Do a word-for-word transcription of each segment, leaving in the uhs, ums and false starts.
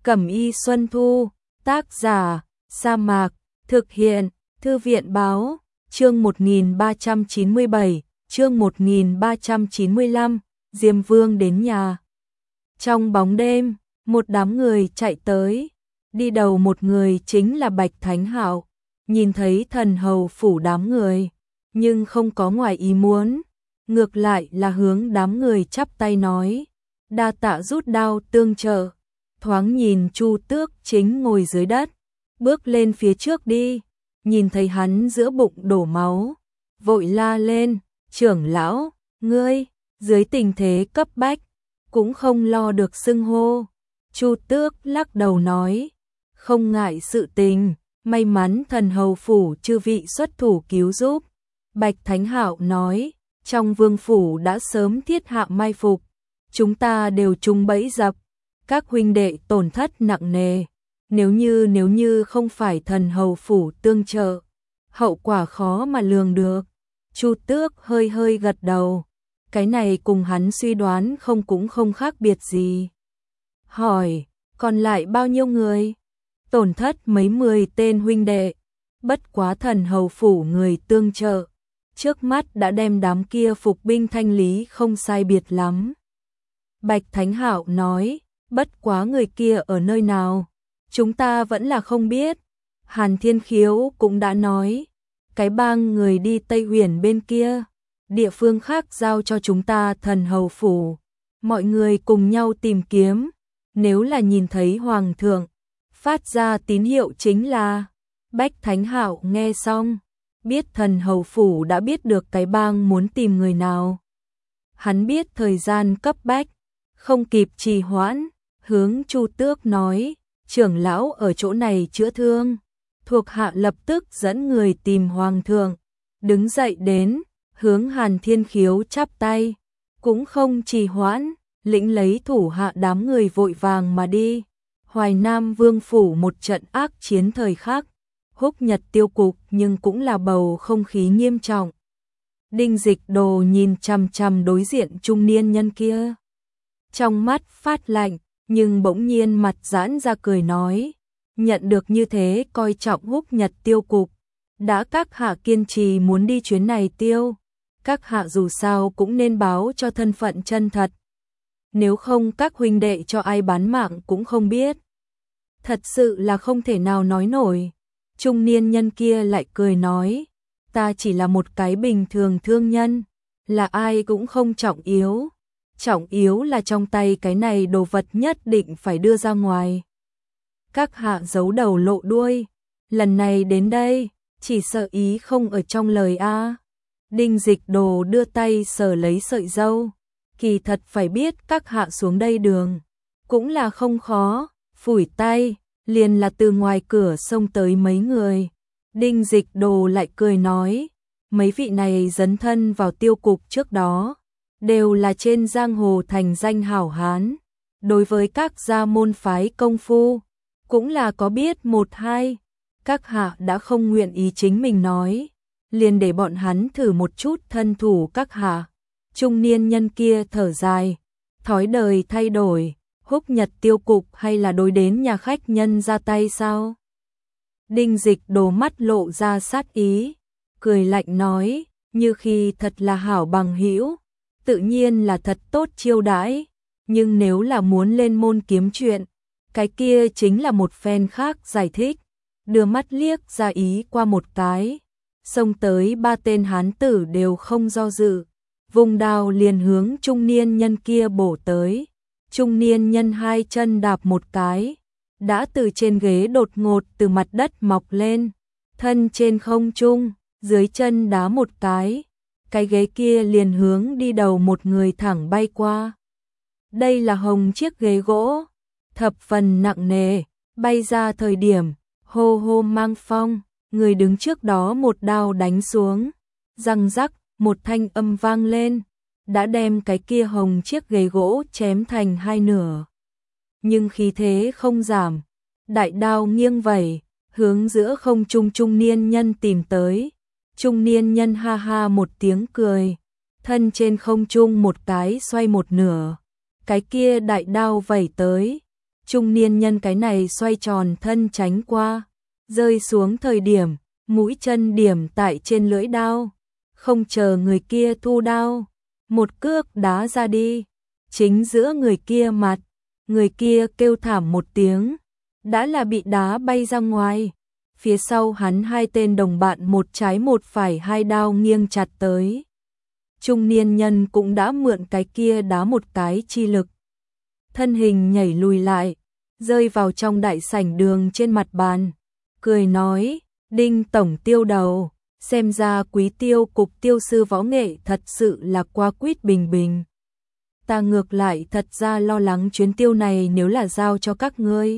Cẩm y Xuân Thu, tác giả, Sa Mạc, thực hiện, Thư viện báo, chương một nghìn ba trăm chín mươi bảy, chương một nghìn ba trăm chín mươi lăm, Diêm Vương đến nhà. Trong bóng đêm, một đám người chạy tới, đi đầu một người chính là Bạch Thánh Hạo, nhìn thấy thần hầu phủ đám người, nhưng không có ngoài ý muốn, ngược lại là hướng đám người chắp tay nói, đa tạ rút đao tương trợ. Thoáng nhìn Chu Tước chính ngồi dưới đất, bước lên phía trước đi, nhìn thấy hắn giữa bụng đổ máu, vội la lên, trưởng lão, ngươi, dưới tình thế cấp bách, cũng không lo được xưng hô. Chu Tước lắc đầu nói, không ngại sự tình, may mắn thần hầu phủ chư vị xuất thủ cứu giúp. Bạch Thánh Hạo nói, trong vương phủ đã sớm thiết hạ mai phục, chúng ta đều chung bẫy dập, các huynh đệ tổn thất nặng nề, nếu như nếu như không phải thần hầu phủ tương trợ, hậu quả khó mà lường được. Chu Tước hơi hơi gật đầu, cái này cùng hắn suy đoán không cũng không khác biệt gì. Hỏi, còn lại bao nhiêu người? Tổn thất mấy mười tên huynh đệ, bất quá thần hầu phủ người tương trợ, trước mắt đã đem đám kia phục binh thanh lý không sai biệt lắm. Bạch Thánh Hạo nói, bất quá người kia ở nơi nào, chúng ta vẫn là không biết. Hàn Thiên Khiếu cũng đã nói, cái bang người đi Tây Huyền bên kia, địa phương khác giao cho chúng ta thần hầu phủ, mọi người cùng nhau tìm kiếm, nếu là nhìn thấy hoàng thượng, phát ra tín hiệu chính là. Bạch Thánh Hạo nghe xong, biết thần hầu phủ đã biết được cái bang muốn tìm người nào. Hắn biết thời gian cấp bách, không kịp trì hoãn, hướng Chu Tước nói, trưởng lão ở chỗ này chữa thương, thuộc hạ lập tức dẫn người tìm hoàng thượng. Đứng dậy đến, hướng Hàn Thiên Khiếu chắp tay, cũng không trì hoãn, lĩnh lấy thủ hạ đám người vội vàng mà đi. Hoài Nam Vương phủ một trận ác chiến thời khắc, Húc Nhật tiêu cục nhưng cũng là bầu không khí nghiêm trọng. Đinh Dịch Đồ nhìn chằm chằm đối diện trung niên nhân kia, trong mắt phát lạnh, nhưng bỗng nhiên mặt giãn ra cười nói, nhận được như thế coi trọng Húc Nhật tiêu cục, đã các hạ kiên trì muốn đi chuyến này tiêu, các hạ dù sao cũng nên báo cho thân phận chân thật, nếu không các huynh đệ cho ai bán mạng cũng không biết. Thật sự là không thể nào nói nổi. Trung niên nhân kia lại cười nói, ta chỉ là một cái bình thường thương nhân, là ai cũng không trọng yếu, trọng yếu là trong tay cái này đồ vật nhất định phải đưa ra ngoài. Các hạ giấu đầu lộ đuôi, lần này đến đây, chỉ sợ ý không ở trong lời a. Đinh Dịch Đồ đưa tay sờ lấy sợi râu, kỳ thật phải biết các hạ xuống đây đường, cũng là không khó, phủi tay, liền là từ ngoài cửa xông tới mấy người. Đinh Dịch Đồ lại cười nói, mấy vị này dấn thân vào tiêu cục trước đó, đều là trên giang hồ thành danh hảo hán, đối với các gia môn phái công phu, cũng là có biết một hai, các hạ đã không nguyện ý chính mình nói, liền để bọn hắn thử một chút thân thủ các hạ. Trung niên nhân kia thở dài, thói đời thay đổi, Húc Nhật tiêu cục hay là đối đến nhà khách nhân ra tay sao? Đinh Dịch Đồ mắt lộ ra sát ý, cười lạnh nói, như khi thật là hảo bằng hữu, tự nhiên là thật tốt chiêu đãi, nhưng nếu là muốn lên môn kiếm chuyện, cái kia chính là một phen khác giải thích, đưa mắt liếc ra ý qua một cái, xông tới ba tên hán tử đều không do dự, vùng đao liền hướng trung niên nhân kia bổ tới. Trung niên nhân hai chân đạp một cái, đã từ trên ghế đột ngột từ mặt đất mọc lên, thân trên không trung, dưới chân đá một cái, cái ghế kia liền hướng đi đầu một người thẳng bay qua. Đây là hồng chiếc ghế gỗ, thập phần nặng nề, bay ra thời điểm, hô hô mang phong, người đứng trước đó một đao đánh xuống, răng rắc, một thanh âm vang lên, đã đem cái kia hồng chiếc ghế gỗ chém thành hai nửa. Nhưng khí thế không giảm, đại đao nghiêng vẩy, hướng giữa không trung trung niên nhân tìm tới. Trung niên nhân ha ha một tiếng cười, thân trên không trung một cái xoay một nửa, cái kia đại đao vẩy tới, Trung niên nhân cái này xoay tròn thân tránh qua, rơi xuống thời điểm, mũi chân điểm tại trên lưỡi đao, không chờ người kia thu đao, một cước đá ra đi, chính giữa người kia mặt, người kia kêu thảm một tiếng, đã là bị đá bay ra ngoài. Phía sau hắn hai tên đồng bạn một trái một phải hai đao nghiêng chặt tới. Trung niên nhân cũng đã mượn cái kia đá một cái chi lực. Thân hình nhảy lùi lại, rơi vào trong đại sảnh đường trên mặt bàn, cười nói, Đinh tổng tiêu đầu, xem ra quý tiêu cục tiêu sư võ nghệ thật sự là qua quýt bình bình. Ta ngược lại thật ra lo lắng chuyến tiêu này nếu là giao cho các ngươi,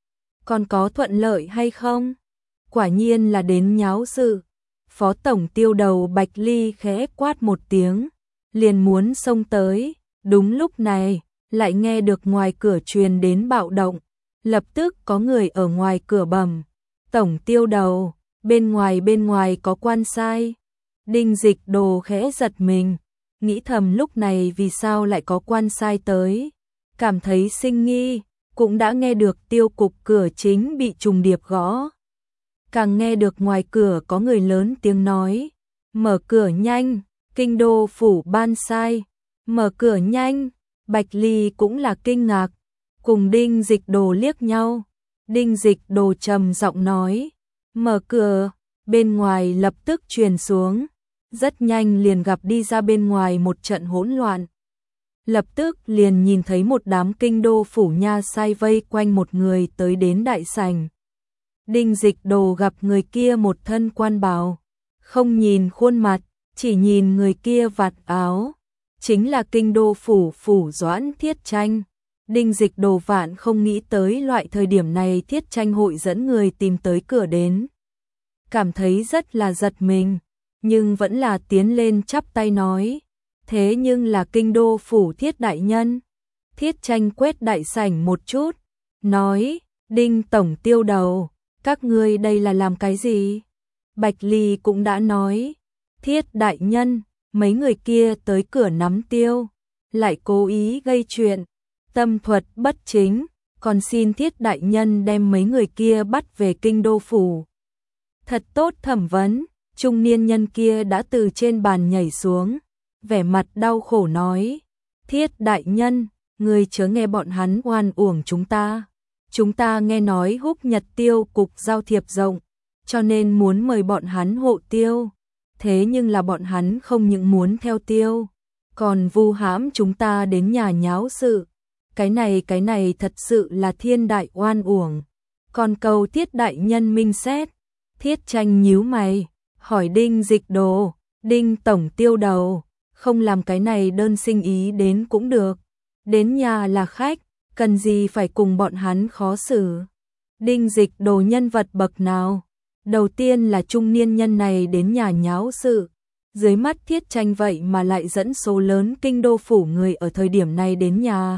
còn có thuận lợi hay không? Quả nhiên là đến nháo sự. Phó tổng tiêu đầu Bạch Ly khẽ quát một tiếng, liền muốn xông tới. Đúng lúc này, lại nghe được ngoài cửa truyền đến bạo động. Lập tức có người ở ngoài cửa bẩm, tổng tiêu đầu, bên ngoài bên ngoài có quan sai. Đinh Dịch Đồ khẽ giật mình, nghĩ thầm lúc này vì sao lại có quan sai tới. Cảm thấy sinh nghi, cũng đã nghe được tiêu cục cửa chính bị trùng điệp gõ. Càng nghe được ngoài cửa có người lớn tiếng nói, mở cửa nhanh, kinh đô phủ ban sai, mở cửa nhanh. Bạch Ly cũng là kinh ngạc, cùng Đinh Dịch Đồ liếc nhau. Đinh Dịch Đồ trầm giọng nói, mở cửa, bên ngoài lập tức truyền xuống, rất nhanh liền gặp đi ra bên ngoài một trận hỗn loạn. Lập tức liền nhìn thấy một đám kinh đô phủ nha sai vây quanh một người tới đến đại sảnh. Đinh Dịch Đồ gặp người kia một thân quan bào, không nhìn khuôn mặt, chỉ nhìn người kia vạt áo, chính là kinh đô phủ phủ Doãn Thiết Tranh. Đinh Dịch Đồ vạn không nghĩ tới loại thời điểm này Thiết Tranh hội dẫn người tìm tới cửa đến. Cảm thấy rất là giật mình, nhưng vẫn là tiến lên chắp tay nói, thế nhưng là kinh đô phủ Thiết đại nhân. Thiết Tranh quét đại sảnh một chút, nói, Đinh tổng tiêu đầu, các ngươi đây là làm cái gì? Bạch Ly cũng đã nói, Thiết đại nhân, mấy người kia tới cửa nắm tiêu, lại cố ý gây chuyện, tâm thuật bất chính, còn xin Thiết đại nhân đem mấy người kia bắt về kinh đô phủ. Thật tốt thẩm vấn. Trung niên nhân kia đã từ trên bàn nhảy xuống, vẻ mặt đau khổ nói, Thiết đại nhân, người chớ nghe bọn hắn oan uổng chúng ta. Chúng ta nghe nói Húc Nhật tiêu cục giao thiệp rộng, cho nên muốn mời bọn hắn hộ tiêu. Thế nhưng là bọn hắn không những muốn theo tiêu, còn vu hãm chúng ta đến nhà nháo sự. Cái này cái này thật sự là thiên đại oan uổng. Còn cầu Thiết đại nhân minh xét. Thiết Tranh nhíu mày, hỏi Đinh Dịch Đồ, Đinh tổng tiêu đầu, không làm cái này đơn sinh ý đến cũng được. Đến nhà là khách, cần gì phải cùng bọn hắn khó xử. Đinh Dịch Đồ nhân vật bậc nào? Đầu tiên là trung niên nhân này đến nhà nháo sự. Dưới mắt Thiết Tranh vậy mà lại dẫn số lớn kinh đô phủ người ở thời điểm này đến nhà.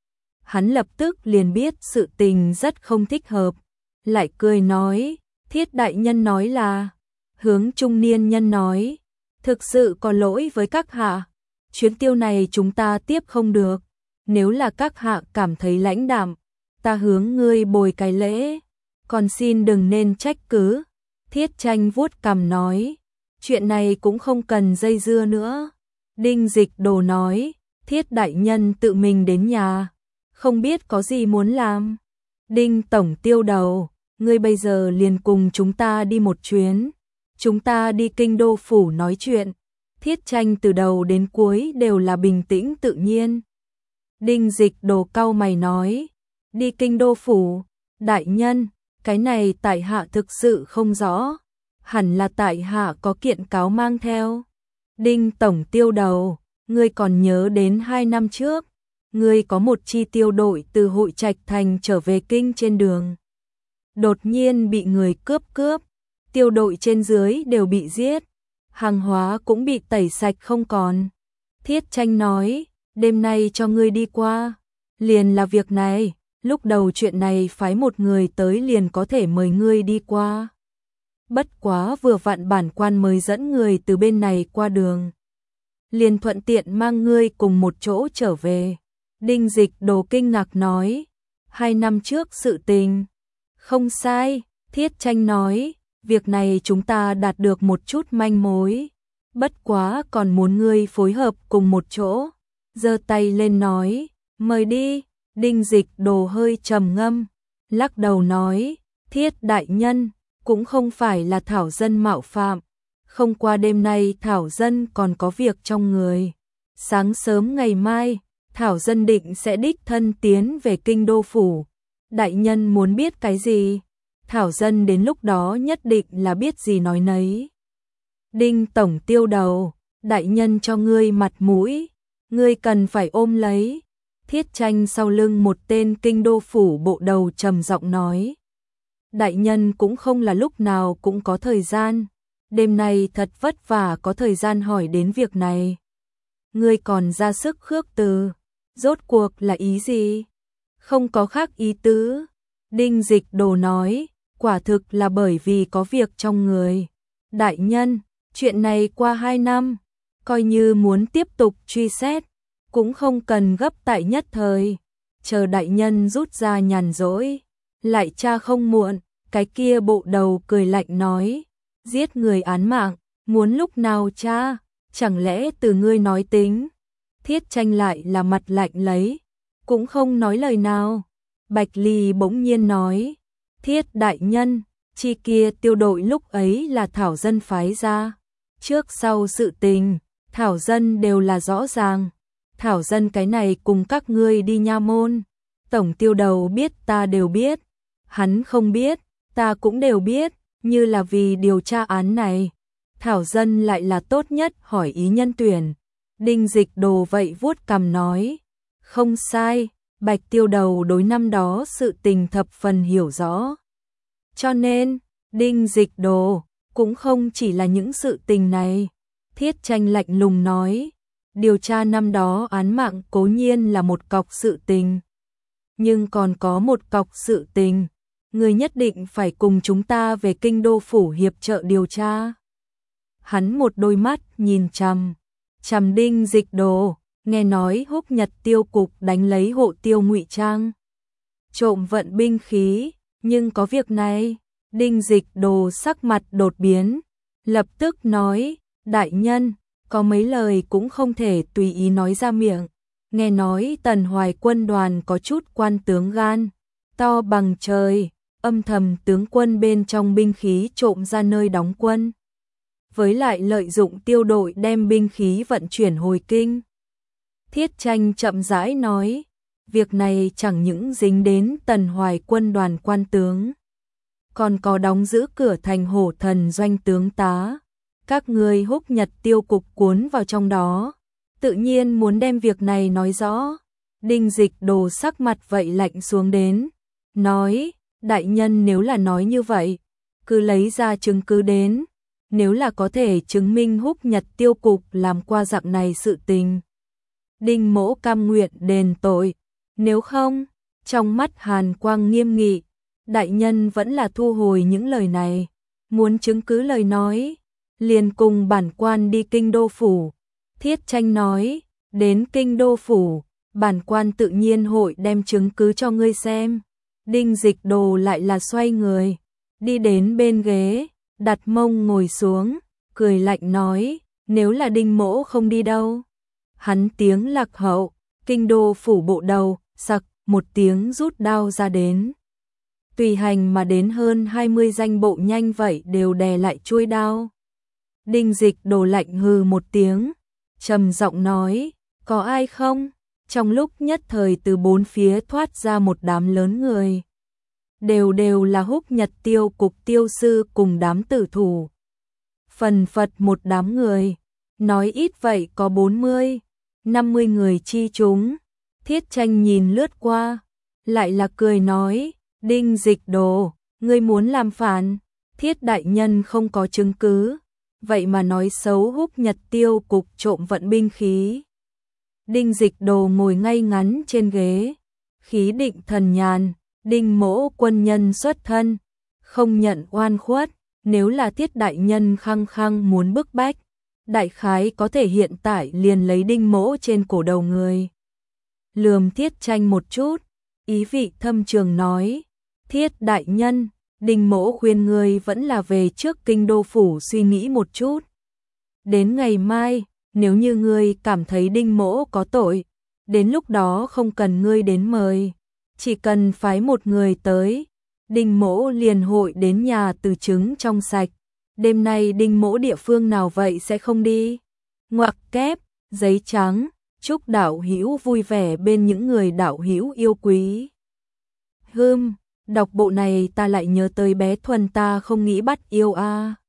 Hắn lập tức liền biết sự tình rất không thích hợp. Lại cười nói, Thiết đại nhân nói là, hướng trung niên nhân nói, thực sự có lỗi với các hạ. Chuyến tiêu này chúng ta tiếp không được. Nếu là các hạ cảm thấy lãnh đạm, ta hướng ngươi bồi cái lễ, còn xin đừng nên trách cứ. Thiết Tranh vuốt cằm nói, chuyện này cũng không cần dây dưa nữa. Đinh Dịch Đồ nói, Thiết đại nhân tự mình đến nhà, không biết có gì muốn làm. Đinh tổng tiêu đầu, ngươi bây giờ liền cùng chúng ta đi một chuyến, chúng ta đi kinh đô phủ nói chuyện. Thiết Tranh từ đầu đến cuối đều là bình tĩnh tự nhiên. Đinh Dịch Đồ cau mày nói, đi kinh đô phủ, đại nhân, cái này tại hạ thực sự không rõ, hẳn là tại hạ có kiện cáo mang theo. Đinh tổng tiêu đầu, ngươi còn nhớ đến hai năm trước, ngươi có một chi tiêu đội từ Hội Trạch Thành trở về kinh trên đường. Đột nhiên bị người cướp cướp, tiêu đội trên dưới đều bị giết, hàng hóa cũng bị tẩy sạch không còn. Thiết Tranh nói, đêm nay cho ngươi đi qua, liền là việc này, lúc đầu chuyện này phái một người tới liền có thể mời ngươi đi qua. Bất quá vừa vặn bản quan mới dẫn người từ bên này qua đường, liền thuận tiện mang ngươi cùng một chỗ trở về. Đinh Dịch Đồ kinh ngạc nói, Hai năm trước sự tình. Không sai, Thiết Tranh nói, việc này chúng ta đạt được một chút manh mối. Bất quá còn muốn ngươi phối hợp cùng một chỗ. Giơ tay lên nói, mời đi. Đinh Dịch Đồ hơi trầm ngâm, lắc đầu nói, Thiết đại nhân, cũng không phải là Thảo Dân mạo phạm. Không qua đêm nay Thảo Dân còn có việc trong người. Sáng sớm ngày mai, Thảo Dân định sẽ đích thân tiến về kinh đô phủ. Đại nhân muốn biết cái gì? Thảo Dân đến lúc đó nhất định là biết gì nói nấy. Đinh Tổng Tiêu đầu, đại nhân cho ngươi mặt mũi, ngươi cần phải ôm lấy. Thiết Tranh sau lưng một tên kinh đô phủ bộ đầu trầm giọng nói. Đại nhân cũng không là lúc nào cũng có thời gian. Đêm nay thật vất vả có thời gian hỏi đến việc này. Ngươi còn ra sức khước từ. Rốt cuộc là ý gì? Không có khác ý tứ. Đinh Dịch Đồ nói, quả thực là bởi vì có việc trong người. Đại nhân, chuyện này qua hai năm, coi như muốn tiếp tục truy xét, cũng không cần gấp tại nhất thời. Chờ đại nhân rút ra nhàn rỗi, lại tra không muộn. Cái kia bộ đầu cười lạnh nói, giết người án mạng, muốn lúc nào tra, chẳng lẽ từ ngươi nói tính? Thiết Tranh lại là mặt lạnh lấy, cũng không nói lời nào. Bạch Ly bỗng nhiên nói, Thiết đại nhân, chi kia tiêu đội lúc ấy là Thảo Dân phái ra. Trước sau sự tình, Thảo Dân đều là rõ ràng. Thảo Dân cái này cùng các ngươi đi nha môn. Tổng tiêu đầu biết ta đều biết, hắn không biết, ta cũng đều biết, như là vì điều tra án này. Thảo Dân lại là tốt nhất hỏi ý nhân tuyển. Đinh Dịch Đồ vậy vuốt cằm nói, không sai, Bạch tiêu đầu đối năm đó sự tình thập phần hiểu rõ. Cho nên, Đinh Dịch Đồ cũng không chỉ là những sự tình này. Thiết Tranh lạnh lùng nói, điều tra năm đó án mạng cố nhiên là một cọc sự tình. Nhưng còn có một cọc sự tình, người nhất định phải cùng chúng ta về kinh đô phủ hiệp trợ điều tra. Hắn một đôi mắt nhìn chằm, chằm Đinh Dịch Đồ, nghe nói Húc Nhật Tiêu cục đánh lấy hộ tiêu ngụy trang, trộm vận binh khí, nhưng có việc này. Đinh Dịch Đồ sắc mặt đột biến, lập tức nói, đại nhân, có mấy lời cũng không thể tùy ý nói ra miệng. Nghe nói Tần Hoài quân đoàn có chút quan tướng gan, to bằng trời, âm thầm tướng quân bên trong binh khí trộm ra nơi đóng quân. Với lại lợi dụng tiêu đội đem binh khí vận chuyển hồi kinh. Thiết Tranh chậm rãi nói, việc này chẳng những dính đến Tần Hoài quân đoàn quan tướng, còn có đóng giữ cửa thành Hổ Thần doanh tướng tá. Các ngươi Húc Nhật Tiêu cục cuốn vào trong đó, tự nhiên muốn đem việc này nói rõ. Đinh Dịch Đồ sắc mặt vậy lạnh xuống đến, nói, đại nhân nếu là nói như vậy, cứ lấy ra chứng cứ đến. Nếu là có thể chứng minh Húc Nhật Tiêu cục làm qua dạng này sự tình, Đinh Mỗ cam nguyện đền tội. Nếu không, trong mắt hàn quang nghiêm nghị, đại nhân vẫn là thu hồi những lời này. Muốn chứng cứ lời nói, liền cùng bản quan đi kinh đô phủ. Thiết Tranh nói, đến kinh đô phủ, bản quan tự nhiên hội đem chứng cứ cho ngươi xem. Đinh Dịch Đồ lại là xoay người, đi đến bên ghế, đặt mông ngồi xuống, cười lạnh nói, nếu là Đinh Mỗ không đi đâu. Hắn tiếng lạc hậu, kinh đô phủ bộ đầu, sặc một tiếng rút đao ra đến. Tùy hành mà đến hơn hai mươi danh bộ nhanh vậy đều đè lại chuôi đao. Đinh Dịch Đồ lạnh hừ một tiếng, trầm giọng nói, có ai không? Trong lúc nhất thời từ bốn phía thoát ra một đám lớn người. Đều đều là Húc Nhật Tiêu cục tiêu sư cùng đám tử thủ. Phần phật một đám người, nói ít vậy có bốn mươi, năm mươi người chi chúng. Thiết Tranh nhìn lướt qua, lại là cười nói, Đinh Dịch Đồ, ngươi muốn làm phản, Thiết đại nhân không có chứng cứ, vậy mà nói xấu Húc Nhật Tiêu cục trộm vận binh khí. Đinh Dịch Đồ ngồi ngay ngắn trên ghế, khí định thần nhàn. Đinh Mỗ quân nhân xuất thân, không nhận oan khuất. Nếu là Thiết đại nhân khăng khăng muốn bức bách, đại khái có thể hiện tại liền lấy Đinh Mỗ trên cổ đầu người. Lườm Thiết Tranh một chút, ý vị thâm trường nói, Thiết đại nhân, Đinh Mỗ khuyên ngươi vẫn là về trước kinh đô phủ suy nghĩ một chút. Đến ngày mai, nếu như ngươi cảm thấy Đinh Mỗ có tội, đến lúc đó không cần ngươi đến mời, chỉ cần phái một người tới, Đinh Mỗ liền hội đến nhà từ trứng trong sạch. Đêm nay Đinh Mỗ địa phương nào vậy sẽ không đi. Ngoặc kép, giấy trắng, chúc đạo hữu vui vẻ bên những người đạo hữu yêu quý. Hưm, đọc bộ này ta lại nhớ tới bé Thuần ta không nghĩ bắt yêu a. À.